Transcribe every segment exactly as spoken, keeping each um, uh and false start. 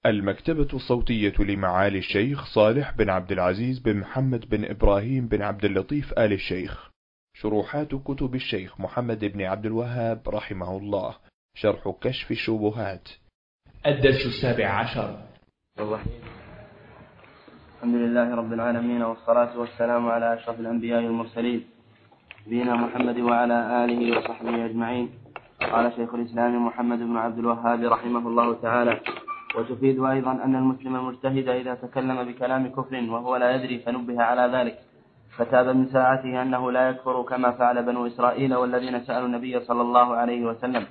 المكتبة الصوتية لمعالي الشيخ صالح بن عبد العزيز بن محمد بن إبراهيم بن عبد اللطيف آل الشيخ. شروحات كتب الشيخ محمد بن عبد الوهاب رحمه الله. شرح كشف الشبهات. الدرس السابع عشر. الحمد لله رب العالمين، والصلاة والسلام على أشرف الأنبياء والمرسلين نبينا محمد وعلى آله وصحبه أجمعين. قال شيخ الإسلام محمد بن عبد الوهاب رحمه الله تعالى: وتفيد أيضا أن المسلم المجتهد إذا تكلم بكلام كفر وهو لا يدري فنبه على ذلك فتاب من ساعته أنه لا يكفر كما فعل بنو إسرائيل والذين سألوا النبي صلى الله عليه وسلم.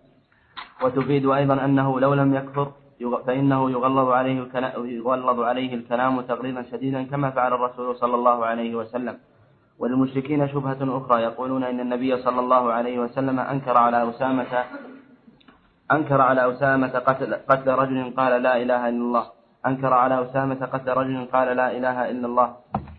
وتفيد أيضا أنه لو لم يكفر فإنه يغلظ عليه يغلظ عليه الكلام تغليظا شديدا كما فعل الرسول صلى الله عليه وسلم. وللمشركين شبهة أخرى، يقولون إن النبي صلى الله عليه وسلم أنكر على أسامة أنكر على أسامة قتل, قتل رجل قال لا إله إلا الله أنكر على أسامة قتل رجل قال لا إله إلا الله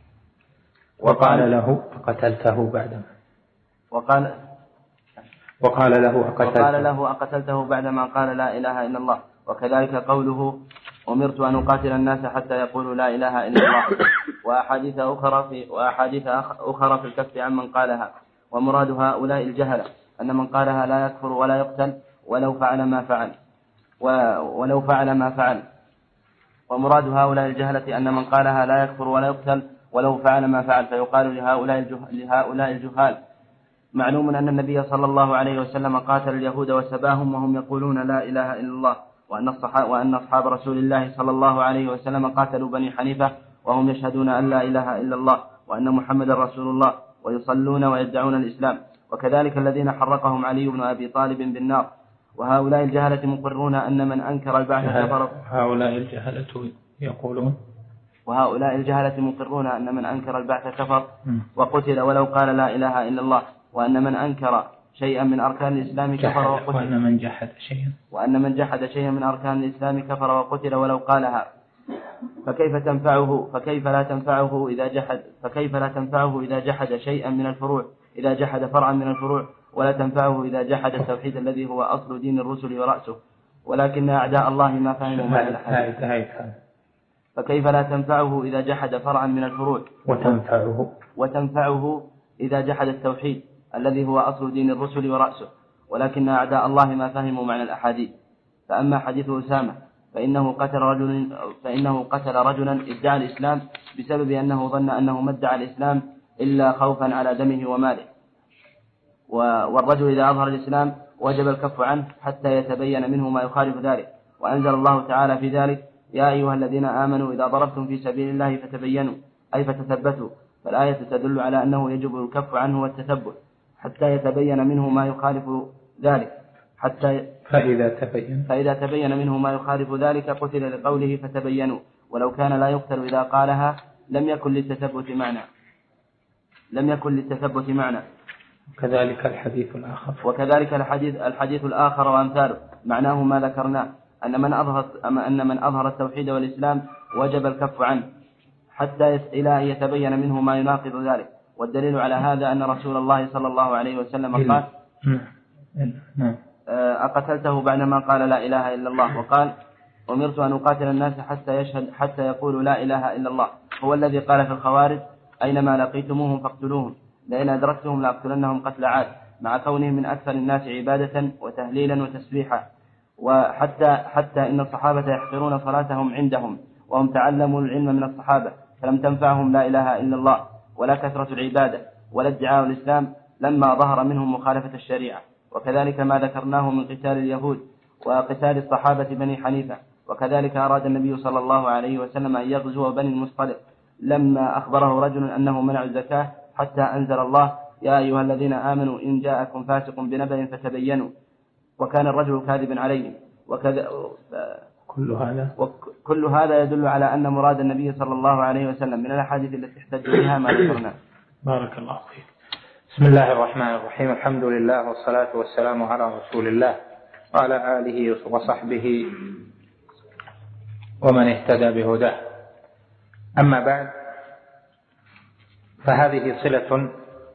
وقال له أقتلته بعدما وقال وقال له أقتلته, وقال له أقتلته بعدما قال لا إله إلا الله. وكذلك قوله أمرت أن أقاتل الناس حتى يقولوا لا إله إلا الله. وأحاديث أخرى في وأحاديث أخرى في الكف عمن قالها. ومراد هؤلاء الجهلة أن من قالها لا يكفر ولا يقتل ولو فعل ما فعل ولو فعل ما فعل ومراد هؤلاء الجهلة أن من قالها لا يكفر ولا يقتل ولو فعل ما فعل. فيقال لهؤلاء لهؤلاء الجهال: معلوم أن النبي صلى الله عليه وسلم قاتل اليهود وسباهم وهم يقولون لا إله إلا الله، وأن الصحابة وأن أصحاب رسول الله صلى الله عليه وسلم قاتلوا بني حنيفة وهم يشهدون أن لا إله إلا الله وأن محمد رسول الله ويصلون ويدعون الإسلام. وكذلك الذين حرقهم علي بن أبي طالب بالنار. وهؤلاء الجهلة مقرون أن من أنكر البعث كفر. هؤلاء الجهلة يقولون وهؤلاء الجهلة مقرون أن من أنكر البعث كفر وقتل ولو قال لا إله إلا الله، وأن من أنكر شيئا من أركان الإسلام كفر وقتل وأن من جحد شيئا وأن من جحد شيئا من أركان الإسلام كفر وقتل ولو قالها. فكيف تنفعه فكيف لا تنفعه إذا جحد فكيف لا تنفعه إذا جحد شيئا من الفروع إذا جحد فرعا من الفروع، ولا تنفعه إذا جحد التوحيد الذي هو أصل دين الرسل ورأسه. ولكن أعداء الله ما فهموا معنى الحديث. فكيف لا تنفعه إذا جحد فرعا من الفروع وتنفعه وتنفعه إذا جحد التوحيد الذي هو أصل دين الرسل ورأسه. ولكن أعداء الله ما فهموا معنى الأحاديث. فأما حديث أسامة فإنه قتل رجل فإنه قتل رجلا ادعى الإسلام بسبب أنه ظن أنه ما ادعى الإسلام إلا خوفا على دمه وماله. والرجل إذا أظهر الإسلام وجب الكف عنه حتى يتبين منه ما يخالف ذلك. وأنزل الله تعالى في ذلك: يا أيها الذين آمنوا إذا ضربتم في سبيل الله فتبينوا أي فتثبتوا. فالآية تدل على أنه يجب الكف عنه والتثبت حتى يتبين منه ما يخالف ذلك حتى فإذا تبين فإذا تبين منه ما يخالف ذلك قتل لقوله فتبينوا. ولو كان لا يقتل إذا قالها لم يكن للتثبت معنى لم يكن للتثبت معنى وكذلك الحديث الآخر وكذلك الحديث الحديث الآخر وأمثاله معناه ما ذكرناه أن من أظهر أن من أظهر التوحيد والإسلام وجب الكف عنه حتى إلى أن يتبين منه ما يناقض ذلك. والدليل على هذا أن رسول الله صلى الله عليه وسلم قال: أقتلته بعدما قال لا إله إلا الله. وقال: أمرت أن أقاتل الناس حتى يشهد حتى يقولوا لا إله إلا الله. هو الذي قال في الخوارج: أينما لقيتموهم فاقتلوهم لئن أدركتهم لأقتلنهم قتل عاد، مع كونهم من أكثر الناس عبادة وتهليلا وتسبيحا. وحتى حتى إن الصحابة يحقرون صلاتهم عندهم وهم تعلموا العلم من الصحابة، فلم تنفعهم لا إله إلا الله ولا كثرة العبادة ولا ادعاء الإسلام لما ظهر منهم مخالفة الشريعة. وكذلك ما ذكرناه من قتال اليهود وقتال الصحابة بني حنيفة. وكذلك أراد النبي صلى الله عليه وسلم أن يغزو بني المصطلق لما أخبره رجل أنه منع الزكاة حتى أنزل الله: يا أيها الذين آمنوا إن جاءكم فاسق بنبأ فتبينوا. وكان الرجل كاذبا عليهم. وكذا كل هذا وكل هذا يدل على أن مراد النبي صلى الله عليه وسلم من الأحاديث التي احتج بها ما ذكرنا. بارك الله فيك. بسم الله الرحمن الرحيم. الحمد لله والصلاة والسلام على رسول الله وعلى آله وصحبه ومن اهتدى بهداه. أما بعد، فهذه صلة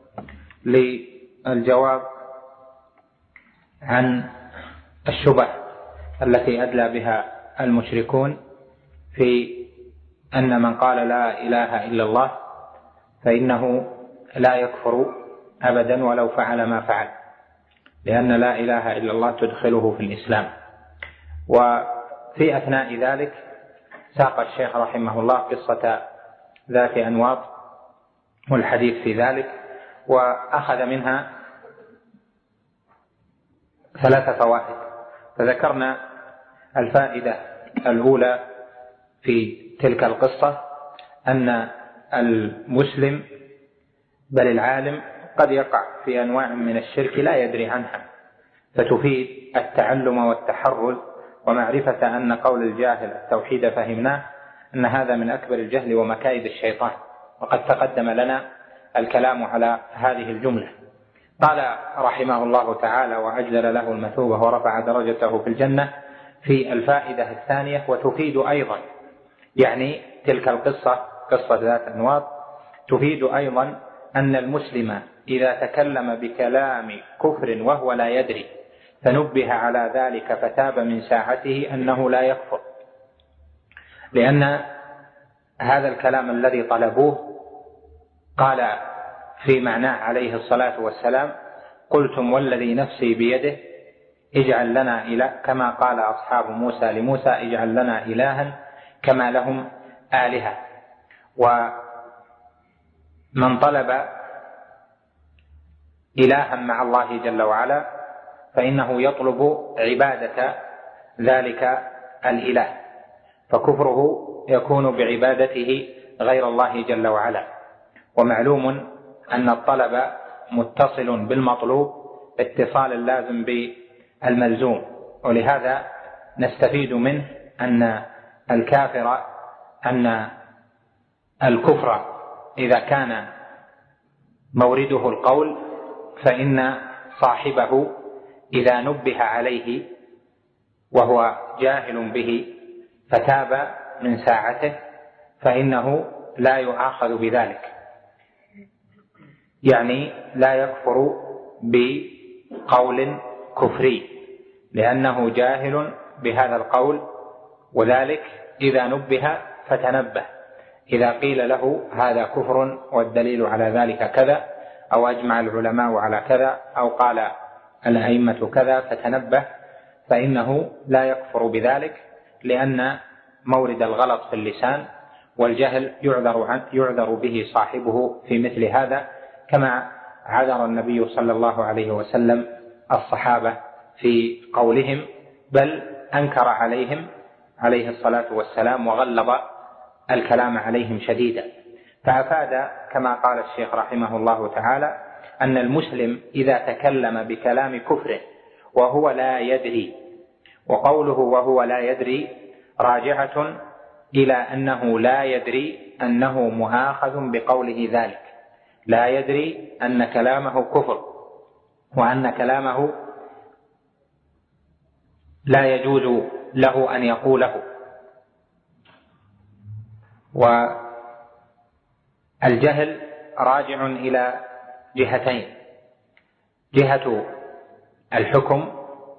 للجواب عن الشبه التي أدلى بها المشركون في أن من قال لا إله إلا الله فإنه لا يكفر أبدا ولو فعل ما فعل، لأن لا إله إلا الله تدخله في الإسلام. وفي أثناء ذلك ساق الشيخ رحمه الله قصة ذات أنواط والحديث في ذلك، وأخذ منها ثلاث فوائد. فذكرنا الفائدة الأولى في تلك القصة أن المسلم بل العالم قد يقع في أنواع من الشرك لا يدري عنها، فتفيد التعلم والتحرز ومعرفة أن قول الجاهل التوحيد فهمناه، أن هذا من أكبر الجهل ومكائد الشيطان، وقد تقدم لنا الكلام على هذه الجملة. قال رحمه الله تعالى وأجزل له المثوبة ورفع درجته في الجنة في الفائدة الثانية، وتفيد أيضا يعني تلك القصة قصة ذات أنواط تفيد أيضا أن المسلم إذا تكلم بكلام كفر وهو لا يدري فنبه على ذلك فتاب من ساعته أنه لا يكفر، لأن هذا الكلام الذي طلبوه قال في معناه عليه الصلاة والسلام: قلتم والذي نفسي بيده اجعل لنا إله، كما قال أصحاب موسى لموسى اجعل لنا إلها كما لهم آلهة. ومن طلب إلها مع الله جل وعلا فإنه يطلب عبادة ذلك الإله، فكفره يكون بعبادته غير الله جل وعلا. ومعلوم أن الطلب متصل بالمطلوب اتصال اللازم بالملزوم، ولهذا نستفيد منه أن الكافر أن الكفر إذا كان مورده القول فإن صاحبه إذا نبه عليه وهو جاهل به فتاب من ساعته فإنه لا يؤاخذ بذلك، يعني لا يكفر بقول كفري لأنه جاهل بهذا القول، وذلك إذا نبه فتنبه. إذا قيل له هذا كفر والدليل على ذلك كذا، أو أجمع العلماء على كذا، أو قال الأئمة كذا فتنبه، فإنه لا يكفر بذلك، لأن مورد الغلط في اللسان والجهل يعذر, عن يعذر به صاحبه في مثل هذا، كما عذر النبي صلى الله عليه وسلم الصحابة في قولهم، بل أنكر عليهم عليه الصلاة والسلام وغلظ الكلام عليهم شديدا. فأفاد كما قال الشيخ رحمه الله تعالى أن المسلم إذا تكلم بكلام كفر وهو لا يدري، وقوله وهو لا يدري راجعة إلى أنه لا يدري أنه مؤاخذ بقوله ذلك، لا يدري أن كلامه كفر وأن كلامه لا يجوز له أن يقوله. والجهل راجع إلى جهتين: جهة الحكم،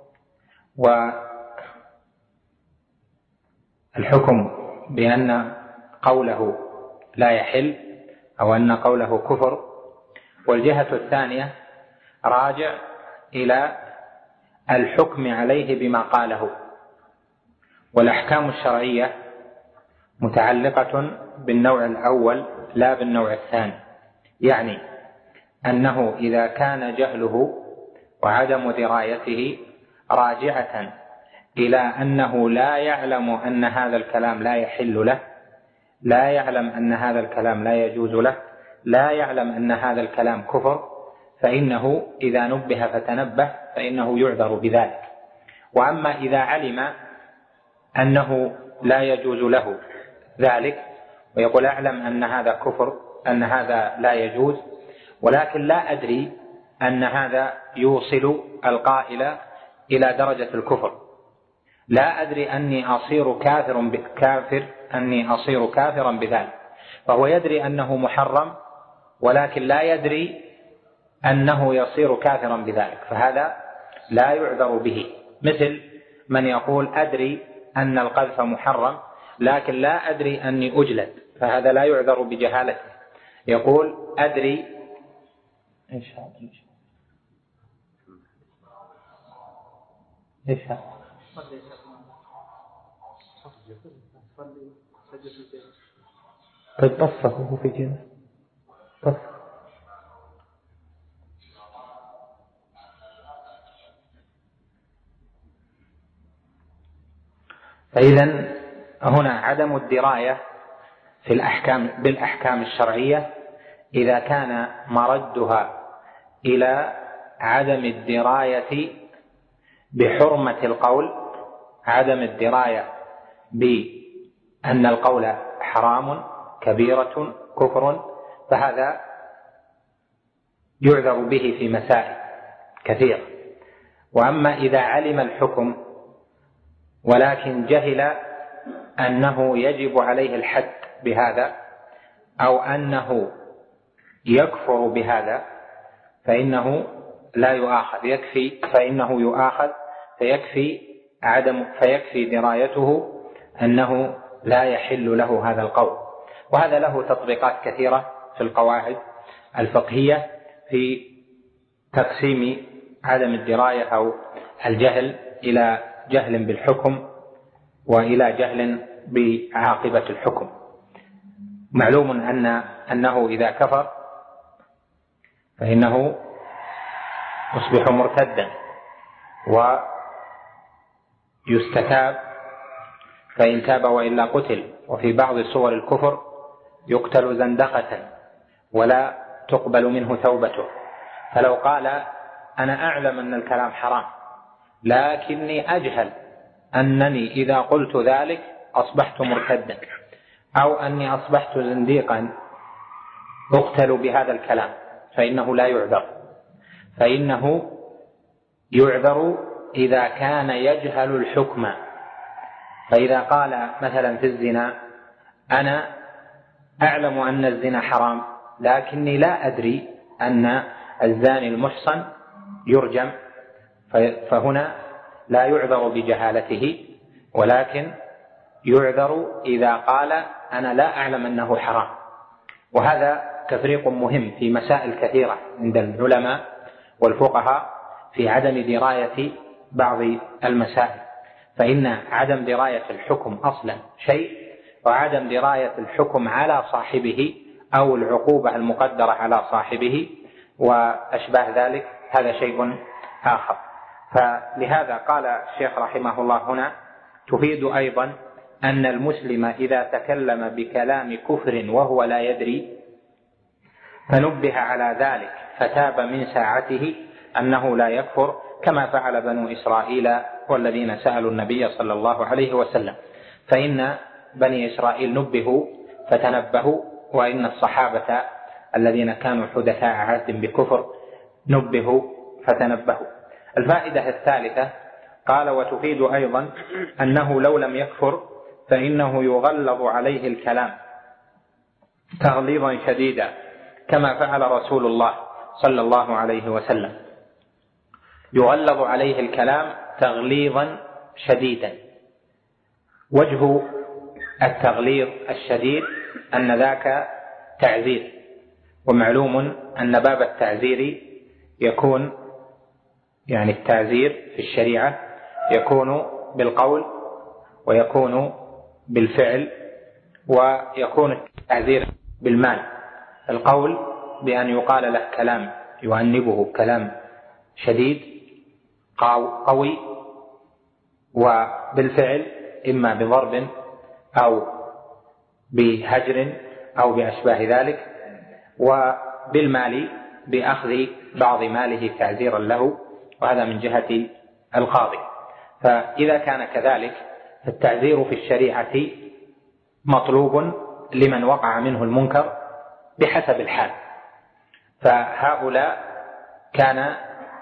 والحكم بأن قوله لا يحل أو أن قوله كفر، والجهة الثانية راجع إلى الحكم عليه بما قاله. والأحكام الشرعية متعلقة بالنوع الأول لا بالنوع الثاني، يعني أنه إذا كان جهله وعدم درايته راجعة إلى أنه لا يعلم أن هذا الكلام لا يحل له، لا يعلم أن هذا الكلام لا يجوز له، لا يعلم أن هذا الكلام كفر، فإنه إذا نبه فتنبه فإنه يعذر بذلك. وأما إذا علم أنه لا يجوز له ذلك ويقول أعلم أن هذا كفر، أن هذا لا يجوز، ولكن لا أدري أن هذا يوصل القائل إلى درجة الكفر، لا أدري أني أصير كافر بكافر أني أصير كافرا بذلك، فهو يدري أنه محرم ولكن لا يدري أنه يصير كافرا بذلك، فهذا لا يعذر به. مثل من يقول أدري أن القذف محرم لكن لا أدري أني أجلد، فهذا لا يعذر بجهالته. يقول أدري إيش هذا إيش هذا طيب طفه في جنة طف. فإذن هنا عدم الدراية في الأحكام بالأحكام الشرعية إذا كان مردها إلى عدم الدراية بحرمة القول، عدم الدراية بأن القول حرام كبيرة كفر، فهذا يعذر به في مسائل كثيرة. وأما إذا علم الحكم ولكن جهل أنه يجب عليه الحد بهذا أو أنه يكفر بهذا فإنه لا يؤاخذ، يكفي فإنه يؤاخذ فيكفي عدم فيكفي درايته أنه لا يحل له هذا القول. وهذا له تطبيقات كثيرة في القواعد الفقهية في تقسيم عدم الدراية أو الجهل إلى جهل بالحكم وإلى جهل بعاقبة الحكم. معلوم أن أنه إذا كفر فإنه يصبح مرتدا ويستتاب، فإن تاب وإلا قتل. وفي بعض صور الكفر يقتل زندقة ولا تقبل منه توبته. فلو قال أنا أعلم أن الكلام حرام لكني أجهل أنني إذا قلت ذلك أصبحت مرتدا، أو أني أصبحت زنديقا أقتل بهذا الكلام، فإنه لا يعذر. فإنه يعذر إذا كان يجهل الحكم. فإذا قال مثلا في الزنا أنا أعلم أن الزنا حرام لكني لا أدري أن الزاني المحصن يرجم، فهنا لا يعذر بجهالته، ولكن يعذر إذا قال أنا لا أعلم أنه حرام. وهذا تفريق مهم في مسائل كثيرة عند العلماء والفقهاء في عدم دراية بعض المسائل. فإن عدم دراية الحكم أصلا شيء، وعدم دراية الحكم على صاحبه أو العقوبة المقدرة على صاحبه وأشباه ذلك هذا شيء آخر. فلهذا قال الشيخ رحمه الله هنا تفيد أيضا أن المسلم إذا تكلم بكلام كفر وهو لا يدري فنبه على ذلك فتاب من ساعته أنه لا يكفر، كما فعل بنو إسرائيل والذين سألوا النبي صلى الله عليه وسلم. فإن بني إسرائيل نبهوا فتنبهوا، وإن الصحابة الذين كانوا حدثاء عهد بكفر نبهوا فتنبهوا. الفائدة الثالثة قال وتفيد أيضا أنه لو لم يكفر فإنه يغلظ عليه الكلام تغليظا شديدا، كما فعل رسول الله صلى الله عليه وسلم، يغلظ عليه الكلام تغليظا شديدا. وجه التغليظ الشديد أن ذاك تعزير، ومعلوم أن باب التعزير يكون يعني التعزير في الشريعة يكون بالقول ويكون بالفعل ويكون التعزير بالمال. القول بأن يقال له كلام يؤنبه كلام شديد قوي، وبالفعل إما بضرب أو بهجر أو بأشباه ذلك، وبالمال بأخذ بعض ماله تعزيرا له، وهذا من جهة القاضي. فإذا كان كذلك فالتعزير في الشريعة مطلوب لمن وقع منه المنكر بحسب الحال. فهؤلاء كان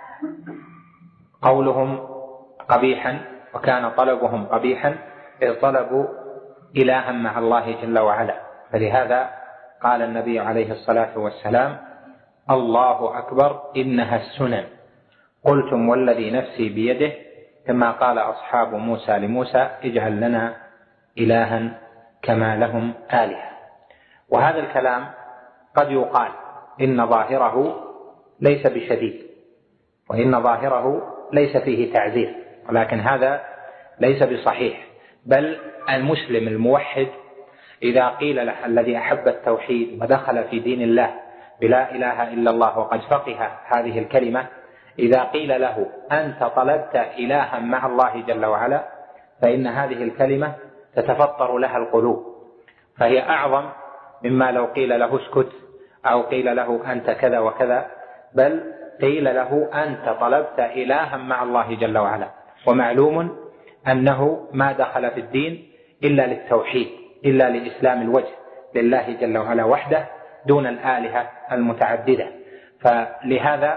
قولهم قبيحا وكان طلبهم قبيحا إذ طلبوا إلها مع الله جل وعلا. فلهذا قال النبي عليه الصلاة والسلام الله أكبر إنها السنن، قلتم والذي نفسي بيده كما قال أصحاب موسى لموسى اجعل لنا إلها كما لهم آلهة. وهذا الكلام قد يقال إن ظاهره ليس بشديد، وإن ظاهره ليس فيه تعزير، ولكن هذا ليس بصحيح. بل المسلم الموحد إذا قيل له الذي أحب التوحيد ودخل في دين الله بلا إله إلا الله وقد فقه هذه الكلمة، إذا قيل له أنت طلبت إلها مع الله جل وعلا، فإن هذه الكلمة تتفطر لها القلوب، فهي أعظم مما لو قيل له اسكت أو قيل له أنت كذا وكذا، بل قيل له أنت طلبت إلها مع الله جل وعلا. ومعلوم أنه ما دخل في الدين إلا للتوحيد، إلا لإسلام الوجه لله جل وعلا وحده دون الآلهة المتعددة. فلهذا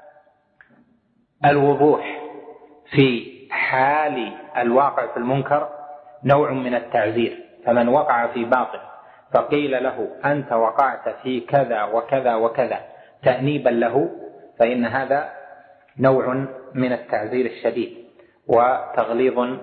الوضوح في حال الواقع في المنكر نوع من التعزير. فمن وقع في باطل فقيل له أنت وقعت في كذا وكذا وكذا تأنيبا له، فإن هذا نوع من التعزير الشديد وتغليظ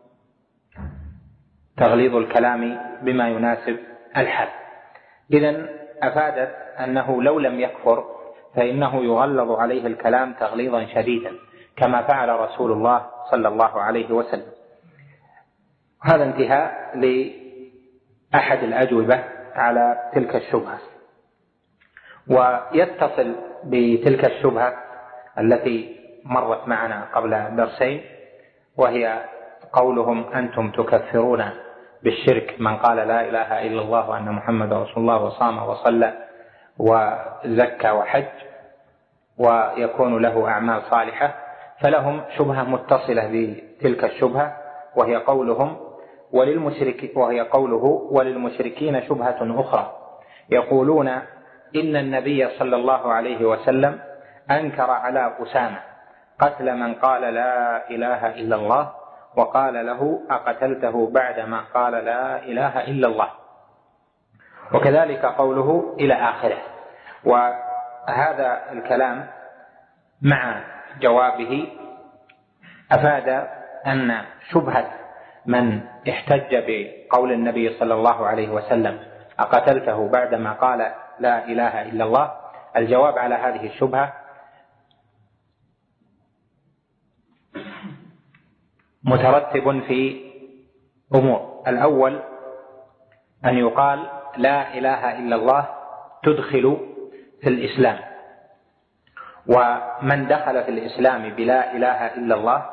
تغليظ الكلام بما يناسب الحال. إذن أفادت أنه لو لم يكفر فإنه يغلظ عليه الكلام تغليظا شديدا كما فعل رسول الله صلى الله عليه وسلم. هذا انتهاء لأحد الأجوبة على تلك الشبهة. ويتصل بتلك الشبهة التي مرت معنا قبل درسين، وهي قولهم أنتم تكفرون بالشرك من قال لا إله إلا الله وأن محمد رسول الله وصام وصلى وزكى وحج ويكون له أعمال صالحة. فلهم شبهة متصلة بتلك الشبهة، وهي قولهم وللمشرك وهي قوله وللمشركين شبهة أخرى، يقولون إن النبي صلى الله عليه وسلم أنكر على أسامة قتل من قال لا إله إلا الله، وقال له أقتلته بعدما قال لا إله إلا الله، وكذلك قوله إلى آخره. وهذا الكلام مع جوابه أفاد أن شبهة من احتج بقول النبي صلى الله عليه وسلم أقتلته بعدما قال لا إله إلا الله، الجواب على هذه الشبهة مترتب في أمور. الأول أن يقال لا إله إلا الله تدخل في الإسلام، ومن دخل في الإسلام بلا إله إلا الله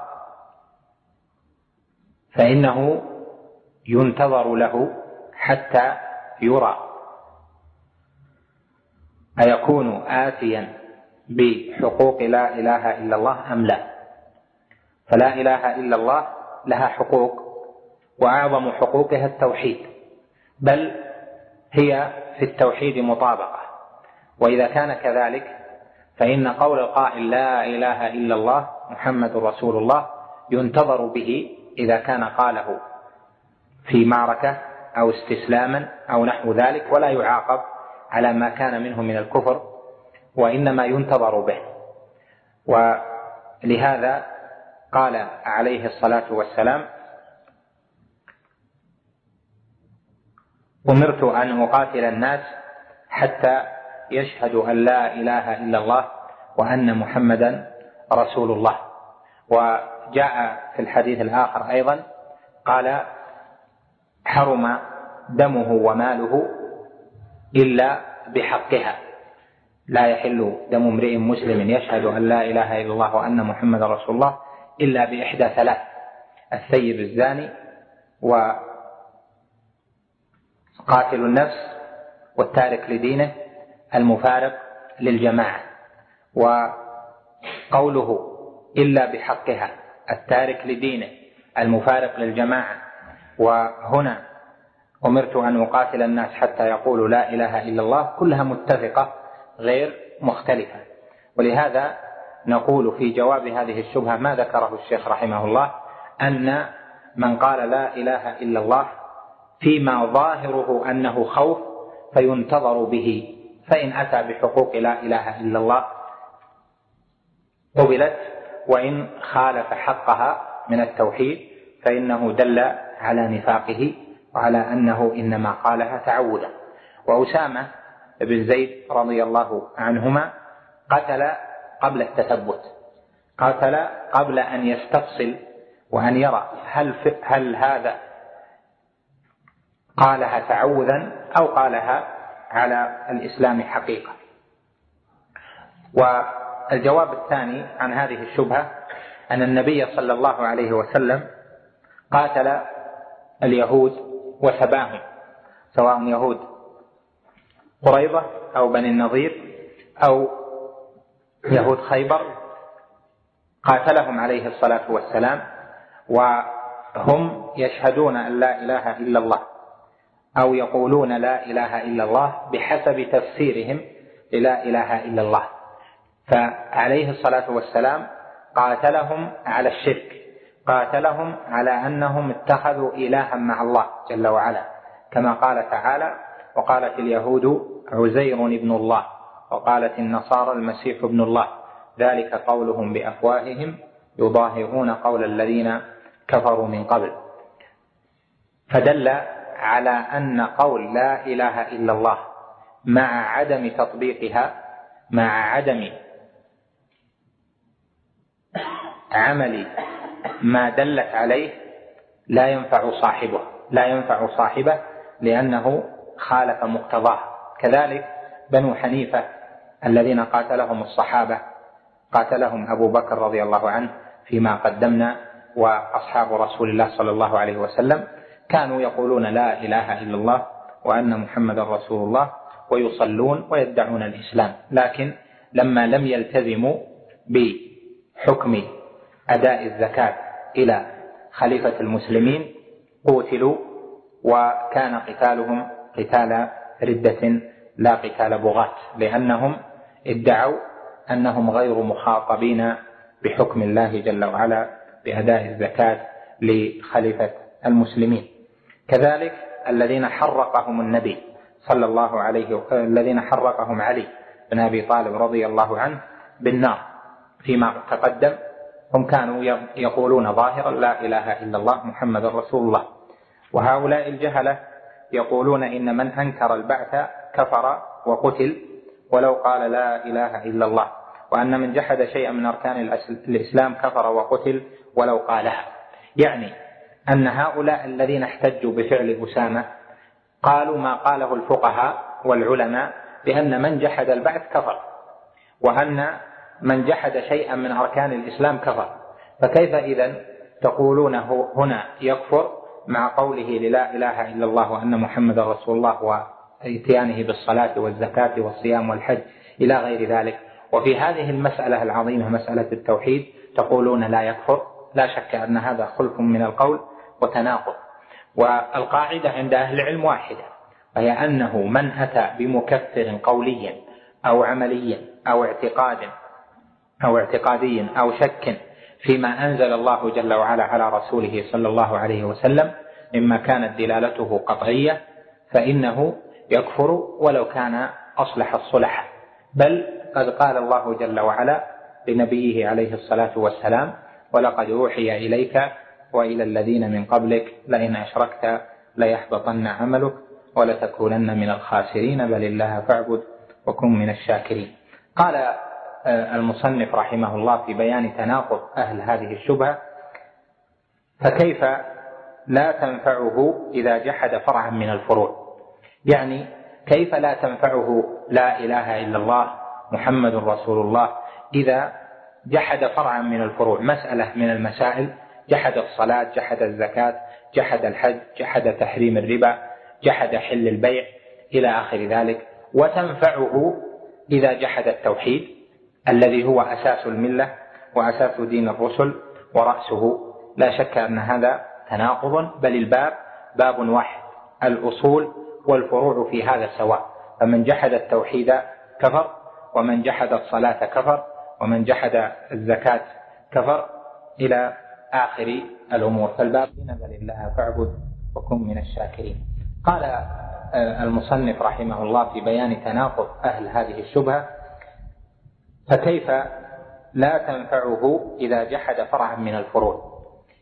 فإنه ينتظر له حتى يرى أيكون آتيا بحقوق لا إله إلا الله أم لا. فلا إله إلا الله لها حقوق، وأعظم حقوقها التوحيد، بل هي في التوحيد مطابقة. وإذا كان كذلك فإن قول القائل لا إله إلا الله محمد رسول الله ينتظر به إذا كان قاله في معركة أو استسلاما أو نحو ذلك، ولا يعاقب على ما كان منه من الكفر، وإنما ينتظر به. ولهذا قال عليه الصلاة والسلام أمرت أن أقاتل الناس حتى يشهدوا أن لا إله إلا الله وأن محمدا رسول الله. وجاء في الحديث الآخر أيضا قال حرم دمه وماله إلا بحقها، لا يحل دم امرئ مسلم يشهد أن لا إله إلا الله وأن محمدا رسول الله إلا بإحدى ثلاث: الثيب الزاني وقاتل النفس والتارك لدينه المفارق للجماعة. وقوله إلا بحقها التارك لدينه المفارق للجماعة، وهنا أمرت أن أقاتل الناس حتى يقولوا لا إله إلا الله، كلها متفقة غير مختلفة. ولهذا نقول في جواب هذه الشبهة ما ذكره الشيخ رحمه الله، أن من قال لا إله إلا الله فيما ظاهره أنه خوف فينتظر به، فإن أتى بحقوق لا إله إلا الله قبلت، وإن خالف حقها من التوحيد فإنه دل على نفاقه وعلى أنه إنما قالها تعودا. وأسامة بن زيد رضي الله عنهما قتل قبل التثبت، قتل قبل أن يستفصل وأن يرى هل, هل هذا قالها تعوذا أو قالها على الإسلام حقيقة. والجواب الثاني عن هذه الشبهة أن النبي صلى الله عليه وسلم قاتل اليهود وسباهم، سواء يهود قريظة أو بني النضير أو يهود خيبر، قاتلهم عليه الصلاة والسلام وهم يشهدون أن لا إله إلا الله أو يقولون لا إله إلا الله بحسب تفسيرهم لا إله إلا الله. فعليه الصلاة والسلام قاتلهم على الشرك، قاتلهم على أنهم اتخذوا إلها مع الله جل وعلا، كما قال تعالى: وقالت اليهود عزير ابن الله وقالت النصارى المسيح ابن الله ذلك قولهم بأفواههم يضاهئون قول الذين كفروا من قبل. فدل على أن قول لا إله إلا الله مع عدم تطبيقها، مع عدم عمل ما دلت عليه، لا ينفع صاحبه لا ينفع صاحبه لأنه خالف مقتضاه. كذلك بنو حنيفة الذين قاتلهم الصحابة، قاتلهم أبو بكر رضي الله عنه فيما قدمنا وأصحاب رسول الله صلى الله عليه وسلم، كانوا يقولون لا إله إلا الله وأن محمد رسول الله ويصلون ويدعون الإسلام، لكن لما لم يلتزموا بحكم أداء الزكاة إلى خليفة المسلمين قتلوا، وكان قتالهم قتال ردة لا قتال بغاة، لأنهم ادعوا أنهم غير مخاطبين بحكم الله جل وعلا بأداء الزكاة لخليفة المسلمين. كذلك الذين حرقهم النبي صلى الله عليه وسلم، الذين حرقهم علي بن أبي طالب رضي الله عنه بالنار فيما تقدم، هم كانوا يقولون ظاهرا لا إله إلا الله محمد رسول الله. وهؤلاء الجهلة يقولون إن من أنكر البعث كفر وقتل ولو قال لا إله إلا الله، وأن من جحد شيئا من أركان الإسلام كفر وقتل ولو قالها. يعني أن هؤلاء الذين احتجوا بفعل أسامة قالوا ما قاله الفقهاء والعلماء بأن من جحد البعث كفر، وأن من جحد شيئا من أركان الإسلام كفر، فكيف إذن تقولون هنا يكفر مع قوله لا إله إلا الله وأن محمد رسول الله وإتيانه بالصلاة والزكاة والصيام والحج إلى غير ذلك، وفي هذه المسألة العظيمة مسألة التوحيد تقولون لا يكفر؟ لا شك أن هذا خلف من القول وتناقض. والقاعدة عند أهل العلم واحدة، وهي أنه من أتى بمكفر قوليا أو عمليا أو اعتقاد أو اعتقادي أو شك فيما أنزل الله جل وعلا على رسوله صلى الله عليه وسلم مما كانت دلالته قطعية فإنه يكفر ولو كان أصلح الصلح. بل قد قال الله جل وعلا لنبيه عليه الصلاة والسلام: ولقد أوحي إليك وإلى الذين من قبلك لئن أشركت ليحبطن عملك ولتكونن من الخاسرين بل الله فاعبد وكن من الشاكرين. قال المصنف رحمه الله في بيان تناقض أهل هذه الشبهة: فكيف لا تنفعه إذا جحد فرعا من الفروع؟ يعني كيف لا تنفعه لا إله إلا الله محمد رسول الله إذا جحد فرعا من الفروع، مسألة من المسائل، جحد الصلاة، جحد الزكاة، جحد الحج، جحد تحريم الربا، جحد حل البيع إلى آخر ذلك، وتنفعه إذا جحد التوحيد الذي هو أساس الملة وأساس دين الرسل ورأسه. لا شك أن هذا تناقض، بل الباب باب واحد، الأصول والفروع في هذا سواء، فمن جحد التوحيد كفر، ومن جحد الصلاة كفر، ومن جحد الزكاة كفر إلى آخر الأمور، فالباب بل الله فاعبد وكن من الشاكرين. قال المصنف رحمه الله في بيان تناقض أهل هذه الشبهة: فكيف لا تنفعه إذا جحد فرعا من الفروع؟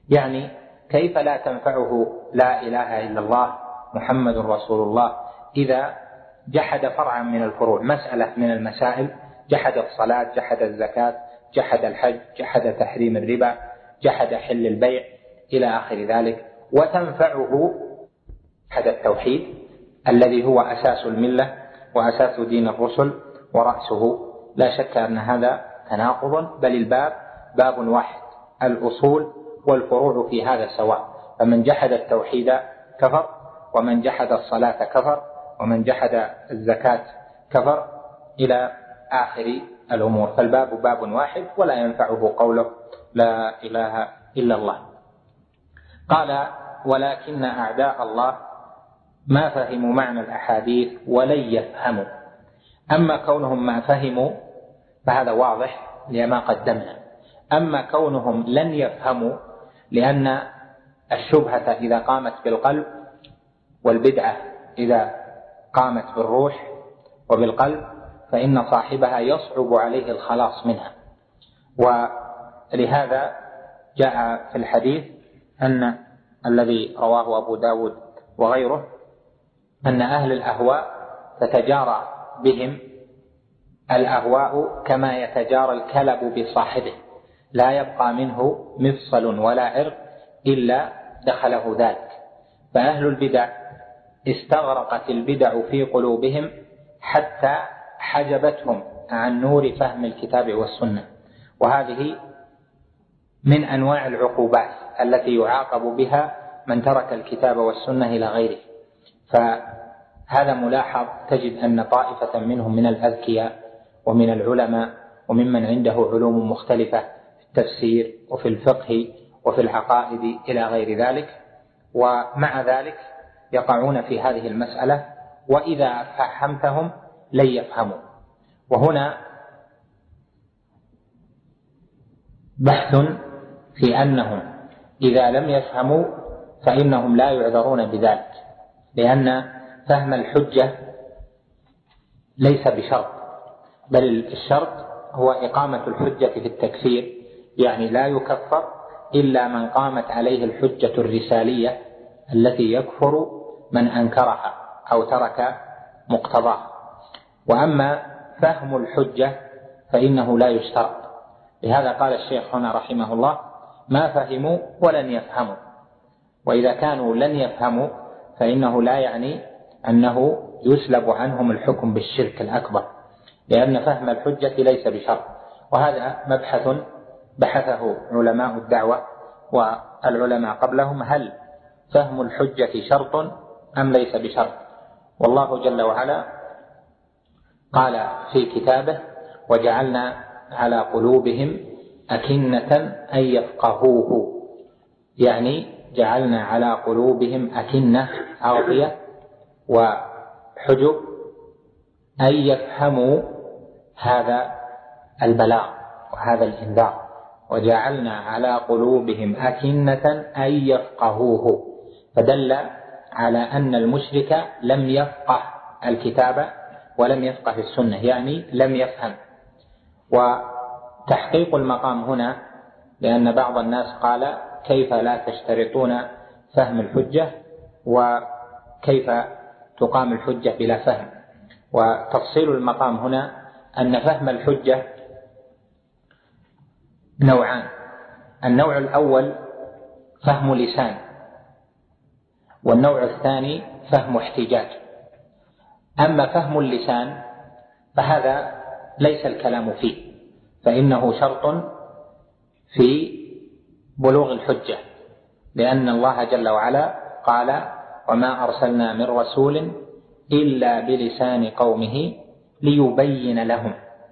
يعني كيف لا تنفعه لا إله إلا الله محمد رسول الله إذا جحد فرعا من الفروع، مسألة من المسائل، جحد الصلاة، جحد الزكاة، جحد الحج، جحد تحريم الربا، جحد حل البيع إلى آخر ذلك، وتنفعه جحد التوحيد الذي هو أساس الملة وأساس دين الرسل ورأسه. لا شك أن هذا تناقض، بل الباب باب واحد، الأصول والفروع في هذا سواء، فمن جحد التوحيد كفر، ومن جحد الصلاة كفر، ومن جحد الزكاة كفر إلى آخر الأمور، فالباب باب واحد ولا ينفعه قوله لا إله إلا الله. قال ولكن أعداء الله ما فهموا معنى الأحاديث ولن يفهموا. أما كونهم ما فهموا فهذا واضح لما قدمنا، أما كونهم لن يفهموا لأن الشبهة إذا قامت بالقلب والبدعة إذا قامت بالروح وبالقلب فإن صاحبها يصعب عليه الخلاص منها. ولهذا جاء في الحديث أن الذي رواه أبو داود وغيره أن أهل الأهواء تتجارى بهم الأهواء كما يتجارى الكلب بصاحبه، لا يبقى منه مفصل ولا عرق إلا دخله ذلك. فأهل البدع استغرقت البدع في قلوبهم حتى حجبتهم عن نور فهم الكتاب والسنة، وهذه من أنواع العقوبات التي يعاقب بها من ترك الكتاب والسنة إلى غيره. فهذا ملاحظ، تجد أن طائفة منهم من الأذكياء ومن العلماء وممن عنده علوم مختلفة في التفسير وفي الفقه وفي العقائد إلى غير ذلك، ومع ذلك يقعون في هذه المسألة، وإذا فهمتهم لن يفهموا. وهنا بحث في أنهم إذا لم يفهموا فإنهم لا يعذرون بذلك، لأن فهم الحجة ليس بشرط، بل الشرط هو إقامة الحجة في التكفير، يعني لا يكفر إلا من قامت عليه الحجة الرسالية التي يكفر من أنكرها أو ترك مقتضاها. وأما فهم الحجة فإنه لا يشترط، لهذا قال الشيخ هنا رحمه الله ما فهموا ولن يفهموا. وإذا كانوا لن يفهموا فإنه لا يعني أنه يسلب عنهم الحكم بالشرك الأكبر، لأن فهم الحجة ليس بشرط. وهذا مبحث بحثه علماء الدعوة والعلماء قبلهم، هل فهم الحجة شرط أم ليس بشرط؟ والله جل وعلا قال في كتابه وجعلنا على قلوبهم أكنة أن يفقهوه، يعني جعلنا على قلوبهم أكنة أغطية وحجب أن يفهموا هذا البلاغ وهذا الإنذار، وجعلنا على قلوبهم أكنة أن يفقهوه، فدل على أن المشرك لم يفقه الكتاب ولم يفقه السنة، يعني لم يفهم. وتحقيق المقام هنا، لأن بعض الناس قال كيف لا تشترطون فهم الحجة وكيف تقام الحجة بلا فهم؟ وتفصيل المقام هنا أن فهم الحجة نوعان: النوع الأول فهم لسان، والنوع الثاني فهم احتجاج. أما فهم اللسان فهذا ليس الكلام فيه، فإنه شرط في بلوغ الحجة، لأن الله جل وعلا قال وما أرسلنا من رسول إلا بلسان قومه ليبين لهم.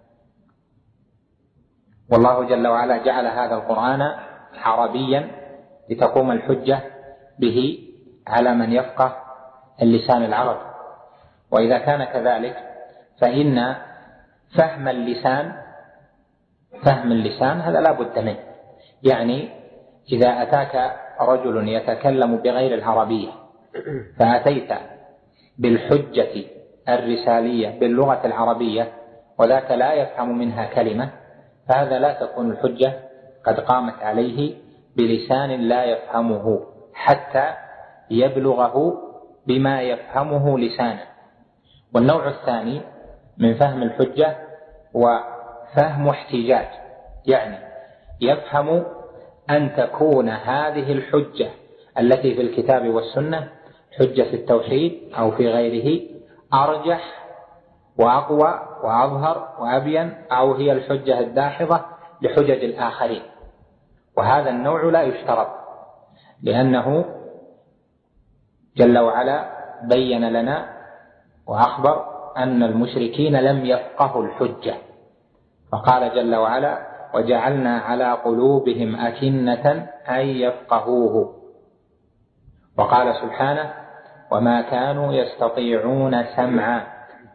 والله جل وعلا جعل هذا القرآن عربيا لتقوم الحجة به على من يفقه اللسان العربي. وإذا كان كذلك فإن فهم اللسان فهم اللسان هذا لا بد منه، يعني إذا أتاك رجل يتكلم بغير العربية فأتيت بالحجة الرسالية باللغة العربية وذاك لا يفهم منها كلمة، فهذا لا تكون الحجة قد قامت عليه بلسان لا يفهمه حتى يبلغه بما يفهمه لسانه. والنوع الثاني من فهم الحجة وفهم احتجاج، يعني يفهم أن تكون هذه الحجة التي في الكتاب والسنة حجة في التوحيد أو في غيره أرجح وأقوى وأظهر وأبين، أو هي الحجة الداحضة لحجج الآخرين. وهذا النوع لا يشترط، لأنه جل وعلا بين لنا وأخبر أن المشركين لم يفقهوا الحجة، فقال جل وعلا: وجعلنا على قلوبهم أكنة أن يفقهوه. وقال سبحانه: وما كانوا يستطيعون سمعا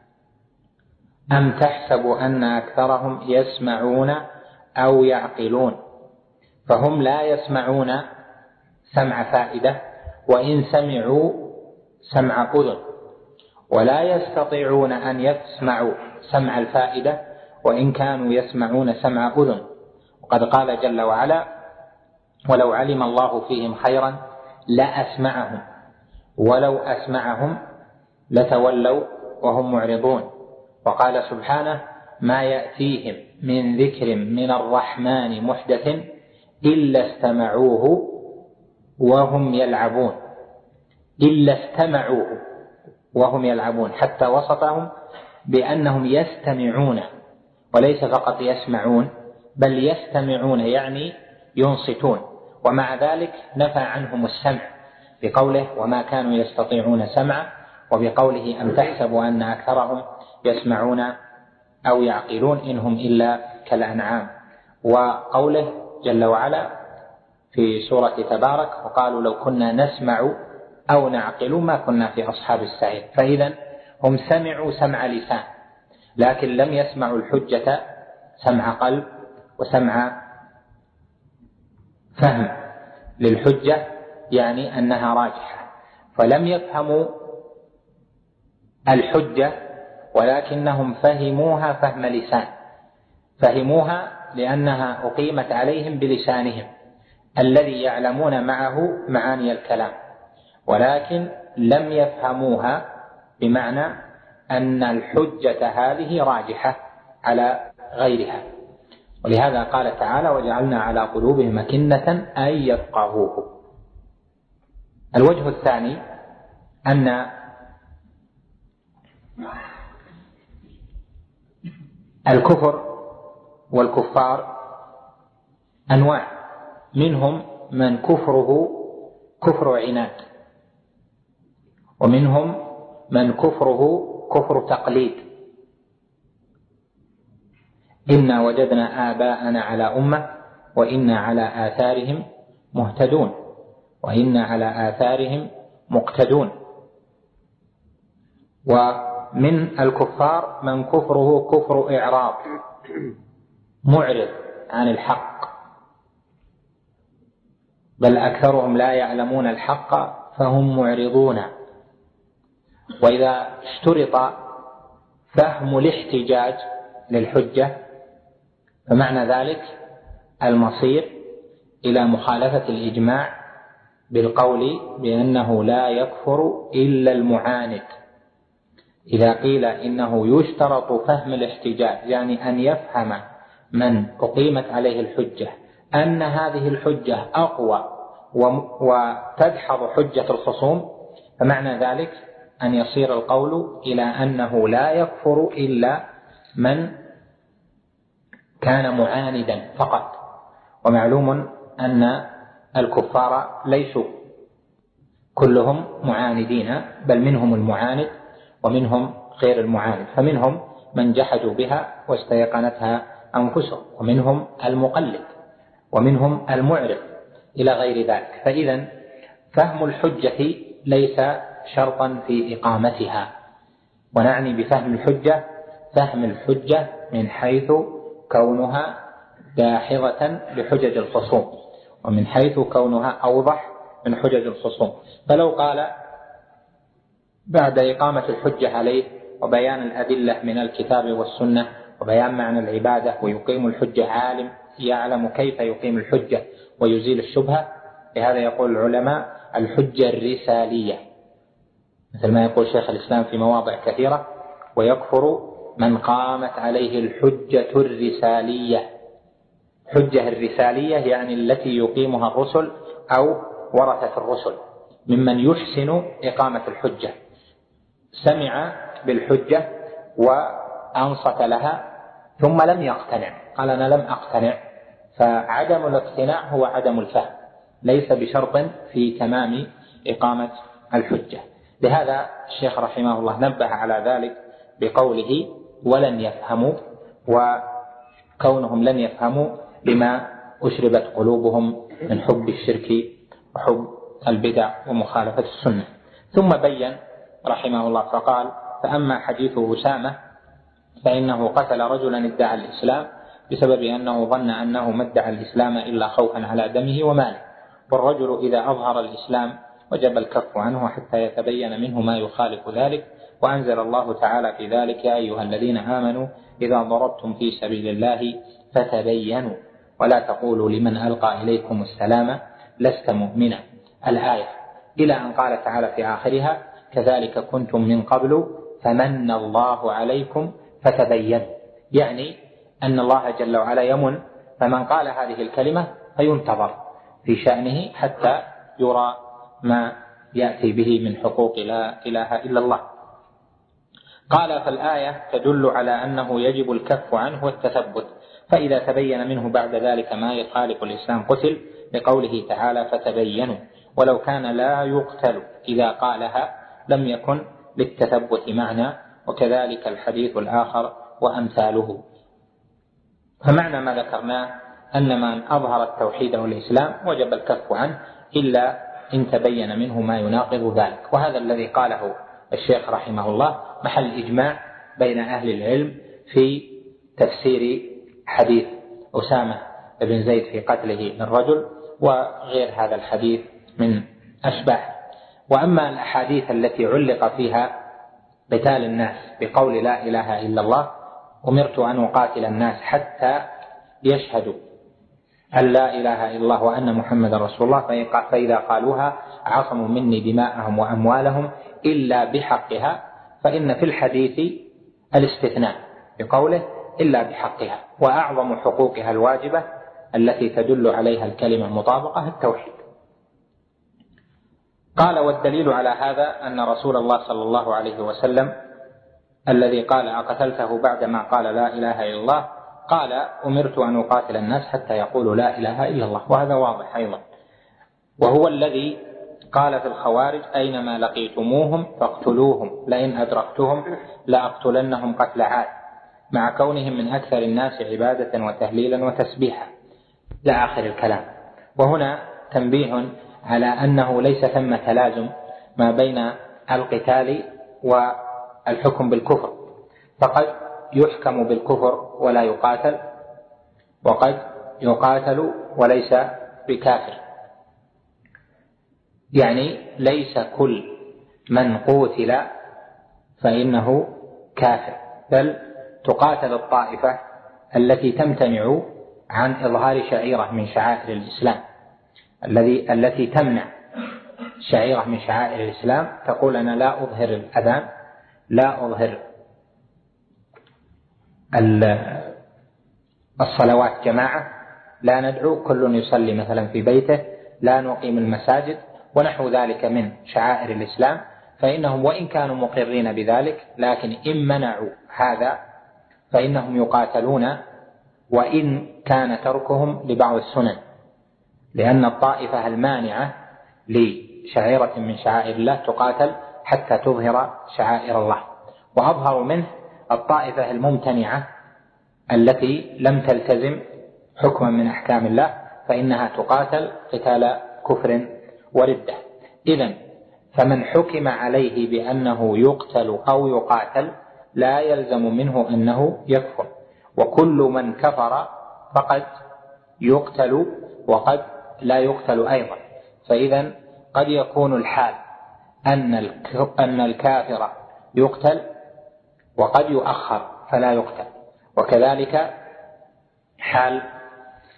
أم تحسب أن أكثرهم يسمعون أو يعقلون. فهم لا يسمعون سمع فائدة وإن سمعوا سمع أذن، ولا يستطيعون أن يسمعوا سمع الفائدة وإن كانوا يسمعون سمع أذن. وقد قال جل وعلا: ولو علم الله فيهم خيرا لأسمعهم ولو أسمعهم لتولوا وهم معرضون. وقال سبحانه: ما يأتيهم من ذكر من الرحمن محدث إلا استمعوه وهم يلعبون. إلا استمعوه وهم يلعبون، حتى وصفهم بأنهم يستمعون وليس فقط يسمعون بل يستمعون، يعني ينصتون. ومع ذلك نفى عنهم السمع بقوله: وما كانوا يستطيعون سمع، وبقوله: أم تحسبوا أن أكثرهم يسمعون أو يعقلون إنهم إلا كالأنعام. وقوله جل وعلا في سورة تبارك: وقالوا لو كنا نسمع أو نعقل ما كنا في أصحاب السعير. فإذا هم سمعوا سمع لسان، لكن لم يسمعوا الحجة سمع قلب وسمع فهم للحجة، يعني أنها راجحة. فلم يفهموا الحجة ولكنهم فهموها فهم لسان، فهموها لأنها أقيمت عليهم بلسانهم الذي يعلمون معه معاني الكلام، ولكن لم يفهموها بمعنى أن الحجة هذه راجحة على غيرها. ولهذا قال تعالى: وجعلنا على قلوبهم أكنة أن يفقهوه. الوجه الثاني أن الكفر والكفار أنواع، منهم من كفره كفر عناد، ومنهم من كفره كفر تقليد. إنا وجدنا آباءنا على أمة وإنا على آثارهم مهتدون وإنا على آثارهم مقتدون. ومن الكفار من كفره كفر إعراض، معرض عن الحق، بل أكثرهم لا يعلمون الحق فهم معرضون. وإذا اشترط فهم الاحتجاج للحجة فمعنى ذلك المصير إلى مخالفة الإجماع بالقول بأنه لا يكفر إلا المعاند. إذا قيل إنه يشترط فهم الاحتجاج، يعني أن يفهم من أقيمت عليه الحجة أن هذه الحجة أقوى وتدحض حجة الخصوم، فمعنى ذلك أن يصير القول إلى أنه لا يكفر إلا من كان معاندا فقط. ومعلوم أن الكفار ليسوا كلهم معاندين، بل منهم المعاند ومنهم غير المعاند، فمنهم من جحدوا بها واستيقنتها أنفسهم، ومنهم المقلد، ومنهم المعرض إلى غير ذلك. فإذا فهم الحجة ليس شرطا في إقامتها، ونعني بفهم الحجة فهم الحجة من حيث كونها داحضة لحجج الخصوم، ومن حيث كونها أوضح من حجج الخصوم. فلو قال بعد إقامة الحجة عليه وبيان الأدلة من الكتاب والسنة وبيان معنى العبادة ويقيم الحجة عالم يعلم كيف يقيم الحجة ويزيل الشبهة. لهذا يقول العلماء الحجة الرسالية، مثل ما يقول شيخ الإسلام في مواضع كثيرة: ويكفر من قامت عليه الحجة الرسالية. حجة الرسالية يعني التي يقيمها الرسل أو ورثة الرسل، ممن يحسن إقامة الحجة، سمع بالحجة وأنصت لها ثم لم يقتنع، قال أنا لم أقتنع. فعدم الاقتناع هو عدم الفهم، ليس بشرط في تمام إقامة الحجة. لهذا الشيخ رحمه الله نبه على ذلك بقوله ولن يفهموا، وكونهم لن يفهموا لما أشربت قلوبهم من حب الشرك وحب البدع ومخالفة السنة. ثم بين رحمه الله فقال: فأما حديث أسامة فإنه قتل رجلا ادعى الإسلام بسبب أنه ظن أنه ما ادعى الإسلام إلا خوفا على دمه وماله، والرجل إذا أظهر الإسلام وجب الكف عنه حتى يتبين منه ما يخالف ذلك. وأنزل الله تعالى في ذلك: يا أيها الذين آمنوا إذا ضربتم في سبيل الله فتبينوا ولا تقولوا لمن ألقى إليكم السلام لست مؤمنا، الآية، إلى أن قال تعالى في آخرها: كذلك كنتم من قبل فمن الله عليكم فتبينوا، يعني أن الله جل وعلا يمن، فمن قال هذه الكلمة فينتظر في شأنه حتى يرى ما يأتي به من حقوق لا إله إلا الله. قال: فالآية تدل على أنه يجب الكف عنه والتثبت، فإذا تبين منه بعد ذلك ما يخالف الإسلام قتل، لقوله تعالى: فتبينوا، ولو كان لا يقتل إذا قالها لم يكن للتثبت معنى، وكذلك الحديث الآخر وأمثاله. فمعنى ما ذكرناه أن من أظهر التوحيد والإسلام وجب الكف عنه إلا إن تبين منه ما يناقض ذلك. وهذا الذي قاله الشيخ رحمه الله محل إجماع بين أهل العلم في تفسير حديث أسامة بن زيد في قتله للرجل وغير هذا الحديث من أشباه. وأما الأحاديث التي علق فيها قتال الناس بقول لا إله إلا الله: أمرت أن أقاتل الناس حتى يشهدوا أن لا إله إلا الله وأن محمد رسول الله، فإذا قالوها عصموا مني دماءهم وأموالهم إلا بحقها، فإن في الحديث الاستثناء بقوله إلا بحقها، وأعظم حقوقها الواجبة التي تدل عليها الكلمة المطابقة التوحيد. قال: والدليل على هذا أن رسول الله صلى الله عليه وسلم الذي قال أقتلته بعدما قال لا إله إلا الله قال: أمرت أن أقاتل الناس حتى يقولوا لا إله إلا الله، وهذا واضح أيضا. وهو الذي قال في الخوارج: أينما لقيتموهم فاقتلوهم لئن أدركتهم لأقتلنهم قتل عاد، مع كونهم من أكثر الناس عبادة وتهليلا وتسبيحا، إلى آخر الكلام. وهنا تنبيه على أنه ليس ثم تلازم ما بين القتال والحكم بالكفر، فقد يحكم بالكفر ولا يقاتل، وقد يقاتل وليس بكافر. يعني ليس كل من قتل فإنه كافر، بل تقاتل الطائفة التي تمتنع عن إظهار شعيرة من شعائر الإسلام، الذي التي تمنع شعيرة من شعائر الإسلام، تقول أنا لا أظهر الأذان، لا أظهر الصلوات جماعة، لا ندعو، كل يصلي مثلا في بيته، لا نقيم المساجد ونحو ذلك من شعائر الإسلام، فإنهم وإن كانوا مقرين بذلك لكن إن منعوا هذا فإنهم يقاتلون، وإن كان تركهم لبعض السنن، لأن الطائفة المانعة لشعيرة من شعائر الله تقاتل حتى تظهر شعائر الله. وأظهر منه الطائفة الممتنعة التي لم تلتزم حكما من أحكام الله، فإنها تقاتل قتال كفر وردة. إذن فمن حكم عليه بأنه يقتل أو يقاتل لا يلزم منه أنه يكفر، وكل من كفر فقد يقتل وقد لا يقتل أيضا. فإذن قد يكون الحال أن الكافر يقتل وقد يؤخر فلا يقتل، وكذلك حال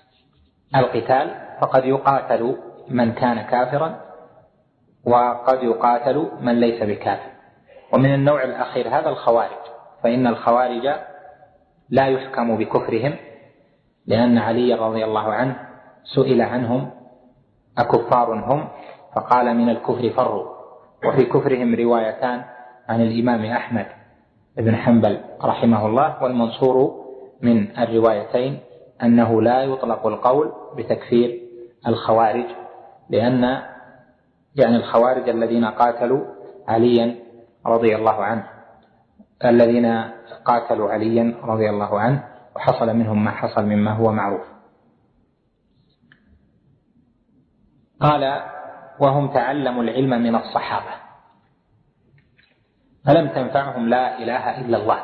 القتال فقد يقاتل من كان كافرا وقد يقاتل من ليس بكافر. ومن النوع الأخير هذا الخوارج، فإن الخوارج لا يحكم بكفرهم، لأن علي رضي الله عنه سئل عنهم أكفار هم؟ فقال من الكفر فروا. وفي كفرهم روايتان عن الإمام أحمد بن حنبل رحمه الله، والمنصور من الروايتين أنه لا يطلق القول بتكفير الخوارج، لأن يعني الخوارج الذين قاتلوا عليا رضي الله عنه الذين قاتلوا عليا رضي الله عنه وحصل منهم ما حصل مما هو معروف. قال وهم تعلموا العلم من الصحابة فلم تنفعهم لا إله إلا الله.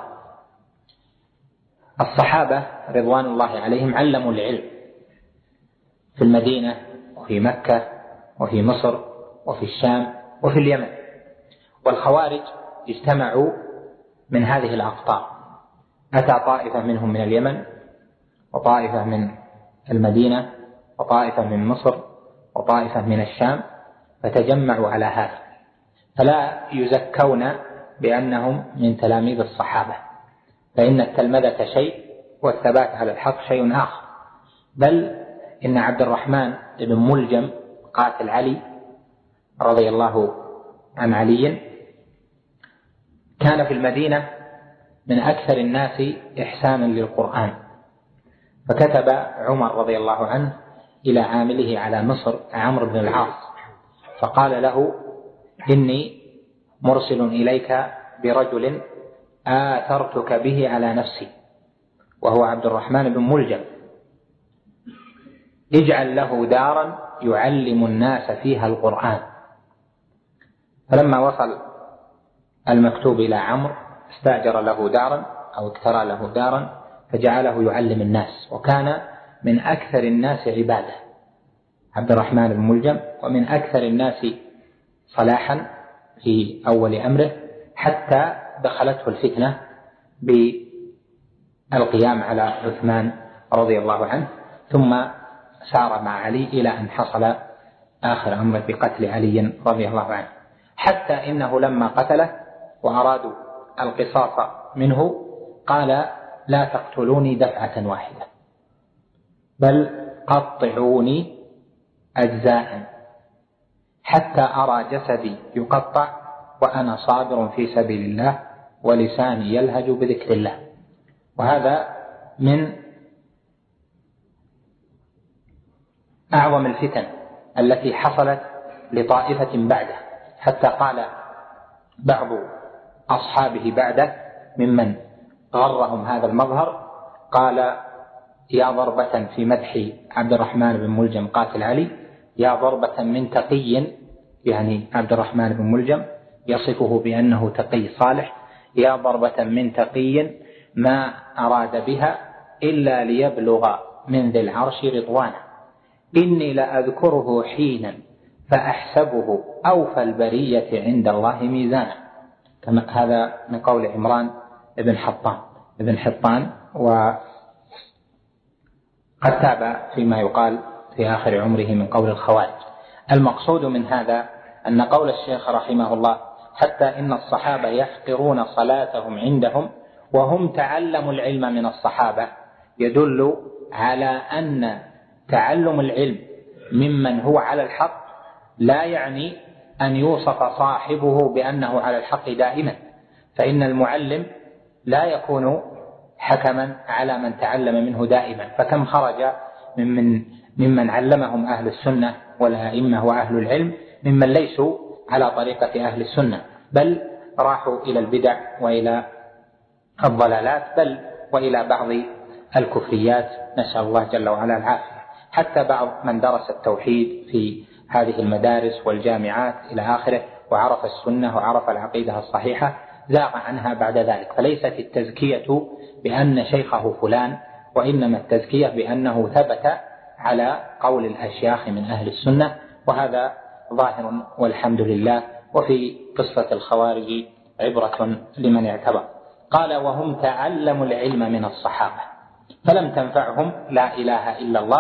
الصحابة رضوان الله عليهم علموا العلم في المدينة وفي مكة وفي مصر وفي الشام وفي اليمن، والخوارج اجتمعوا من هذه الأقطار، أتى طائفة منهم من اليمن وطائفة من المدينة وطائفة من مصر وطائفة من الشام، فتجمعوا على هذا، فلا يزكون بأنهم من تلاميذ الصحابة، فإن التلمذة شيء والثبات على الحق شيء آخر. بل إن عبد الرحمن بن ملجم قاتل علي رضي الله عن علي كان في المدينة من أكثر الناس إحسانا للقرآن، فكتب عمر رضي الله عنه إلى عامله على مصر عمرو بن العاص فقال له إني مرسل إليك برجل آثرتك به على نفسي، وهو عبد الرحمن بن ملجم، اجعل له دارا يعلم الناس فيها القرآن. فلما وصل المكتوب إلى عمرو استأجر له دارا أو اكترى له دارا فجعله يعلم الناس، وكان من أكثر الناس عبادة عبد الرحمن بن ملجم، ومن أكثر الناس صلاحا في أول أمره، حتى دخلته الفتنة بالقيام على عثمان رضي الله عنه، ثم سار مع علي إلى أن حصل آخر أمره بقتل علي رضي الله عنه، حتى إنه لما قتله وأرادوا القصاص منه قال لا تقتلوني دفعة واحدة بل قطعوني أجزاء حتى أرى جسدي يقطع وأنا صابر في سبيل الله ولساني يلهج بذكر الله. وهذا من أعظم الفتن التي حصلت لطائفة بعده، حتى قال بعض أصحابه بعده ممن غرهم هذا المظهر قال يا ضربة في مدح عبد الرحمن بن ملجم قاتل علي، يا ضربة من تقي، يعني عبد الرحمن بن ملجم يصفه بأنه تقي صالح، يا ضربة من تقي ما أراد بها إلا ليبلغ من ذي العرش رضوانه، إني لأذكره حينا فأحسبه أوفى البرية عند الله ميزانا. هذا من قول عمران بن حطان ابن حطان، وقد تاب فيما يقال في آخر عمره من قول الخوارج. المقصود من هذا أن قول الشيخ رحمه الله حتى إن الصحابة يحقرون صلاتهم عندهم وهم تعلموا العلم من الصحابة، يدل على أن تعلم العلم ممن هو على الحق لا يعني أن يوصف صاحبه بأنه على الحق دائما، فإن المعلم لا يكون حكما على من تعلم منه دائما، فكم خرج ممن, ممن علمهم أهل السنة والأئمة وأهل العلم ممن ليسوا على طريقة أهل السنة، بل راحوا إلى البدع وإلى الضلالات، بل وإلى بعض الكفريات، نسأل الله جل وعلا العافية. حتى بعض من درس التوحيد في هذه المدارس والجامعات إلى آخره وعرف السنة وعرف العقيدة الصحيحة زاغ عنها بعد ذلك. فليست التزكية بأن شيخه فلان، وإنما التزكية بأنه ثبت على قول الأشياخ من أهل السنة، وهذا ظاهر والحمد لله. وفي قصة الخوارج عبرة لمن اعتبر. قال وهم تعلموا العلم من الصحابة فلم تنفعهم لا إله إلا الله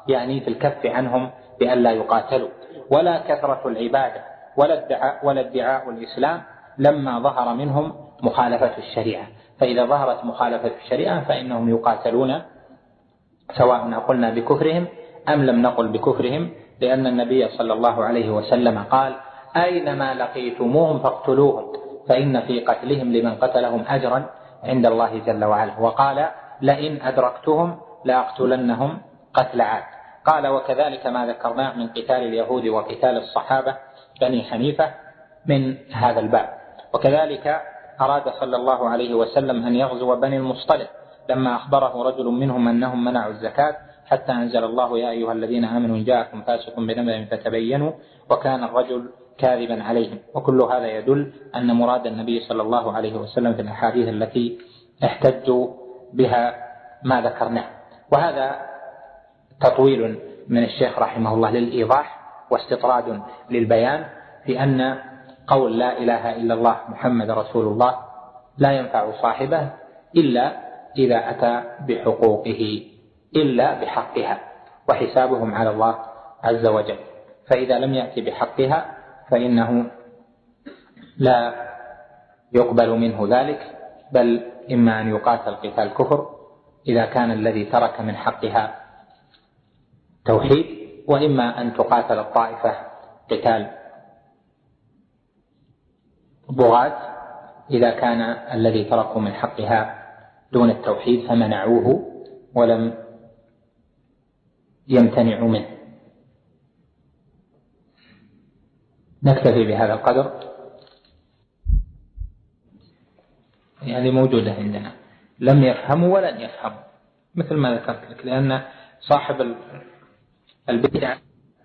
يعني في الكف عنهم بأن لا يقاتلوا، ولا كثرة العبادة ولا ادعاء, ولا ادعاء الإسلام لما ظهر منهم مخالفة الشريعة. فإذا ظهرت مخالفة الشريعة فإنهم يقاتلون سواء قلنا بكفرهم أم لم نقل بكفرهم، لأن النبي صلى الله عليه وسلم قال: أينما لقيتموهم فاقتلوهم فإن في قتلهم لمن قتلهم أجرا عند الله جل وعلا. وقال: لئن أدركتهم لأقتلنهم قتل عاد. قال: وكذلك ما ذكرناه من قتال اليهود وقتال الصحابة بني حنيفة من هذا الباب. وكذلك أراد صلى الله عليه وسلم أن يغزو بني المصطلق لما أخبره رجل منهم أنهم منعوا الزكاة حتى أنزل الله: يا أيها الذين آمنوا إن جاءكم فاسق بنبأ فتبينوا، وكان الرجل كاذبا عليهم. وكل هذا يدل أن مراد النبي صلى الله عليه وسلم في الأحاديث التي احتجوا بها ما ذكرناه. وهذا تطويل من الشيخ رحمه الله للإيضاح واستطراد للبيان في أن قول لا إله إلا الله محمد رسول الله لا ينفع صاحبه إلا إذا أتى بحقوقه، إلا بحقها، وحسابهم على الله عز وجل. فإذا لم يأتي بحقها فإنه لا يقبل منه ذلك، بل إما أن يقاتل قتال كفر إذا كان الذي ترك من حقها توحيد، وإما أن تقاتل الطائفة قتال بغاة إذا كان الذي تركوا من حقها دون التوحيد فمنعوه ولم يمتنعوا منه. نكتفي بهذا القدر. يعني موجودة عندنا لم يفهموا ولن يفهموا مثل ما ذكرت لك، لأن صاحب البدعة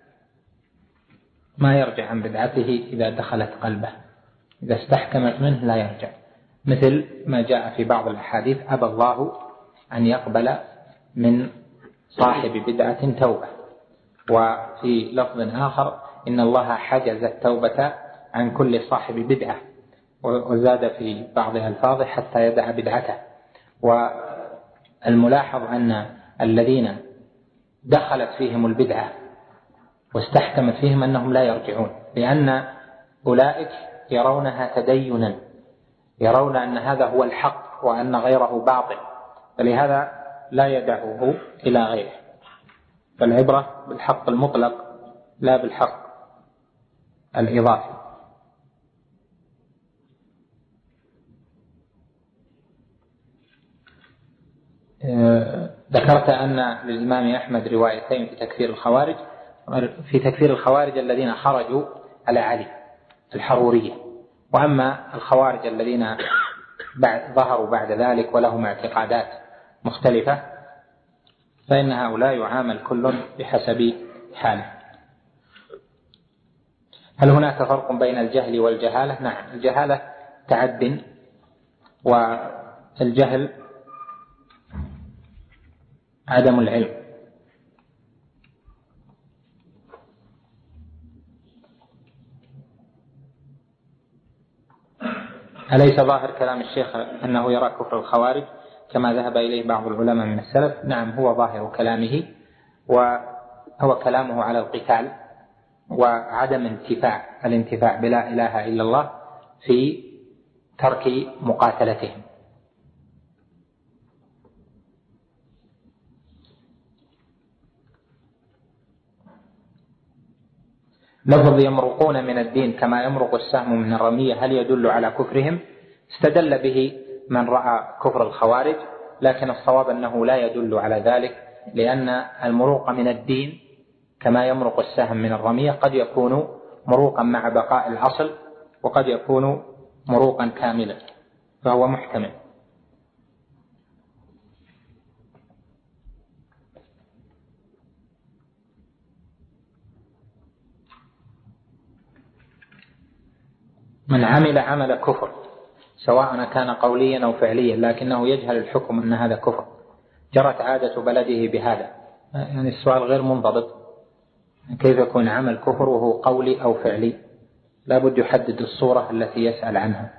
ما يرجع عن بدعته إذا دخلت قلبه، إذا استحكمت منه لا يرجع، مثل ما جاء في بعض الأحاديث: أبى الله أن يقبل من صاحب بدعة توبة. وفي لفظ آخر: إن الله حجز التوبة عن كل صاحب بدعة. وزاد في بعض ألفاظه: حتى يدع بدعته. والملاحظ أن الذين دخلت فيهم البدعة واستحكمت فيهم أنهم لا يرجعون، لأن أولئك يرونها تدينا، يرون أن هذا هو الحق وأن غيره باطل، فلهذا لا يدعوه إلى غيره. فالعبرة بالحق المطلق لا بالحق الإضافي. ذكرت أن للإمام أحمد روايتين في تكفير الخوارج، في تكفير الخوارج الذين خرجوا على علي الحرورية، وأما الخوارج الذين بعد ظهروا بعد ذلك ولهم اعتقادات مختلفة فإن هؤلاء يعامل كل بحسب حاله. هل هناك فرق بين الجهل والجهالة؟ نعم، الجهالة تعد، والجهل عدم العلم. أليس ظاهر كلام الشيخ أنه يرى كفر الخوارج كما ذهب إليه بعض العلماء من السلف؟ نعم، هو ظاهر كلامه، وهو كلامه على القتال وعدم انتفاع الانتفاع بلا إله إلا الله في ترك مقاتلتهم. لفظ يمرقون من الدين كما يمرق السهم من الرمية هل يدل على كفرهم؟ استدل به من رأى كفر الخوارج، لكن الصواب أنه لا يدل على ذلك، لأن المروق من الدين كما يمرق السهم من الرمية قد يكون مروقا مع بقاء الأصل، وقد يكون مروقا كاملا، فهو محتمل. من عمل عمل كفر سواء كان قوليا أو فعليا لكنه يجهل الحكم أن هذا كفر، جرت عادة بلده بهذا، يعني السؤال غير منضبط، كيف يكون عمل كفر وهو قولي أو فعلي؟ لا بد يحدد الصورة التي يسأل عنها.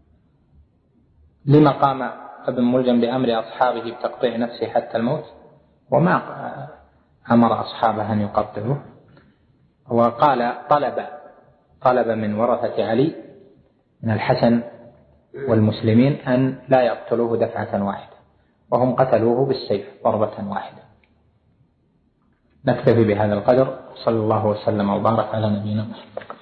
لما قام ابن ملجم بأمر أصحابه بتقطيع نفسه حتى الموت؟ وما أمر أصحابه أن يقطعوه. وقال طلب طلب من ورثة علي من الحسن والمسلمين أن لا يقتلوه دفعة واحدة، وهم قتلوه بالسيف ضربة واحدة. نكتفي بهذا القدر. صلى الله وسلم وبارك على نبينا محمد.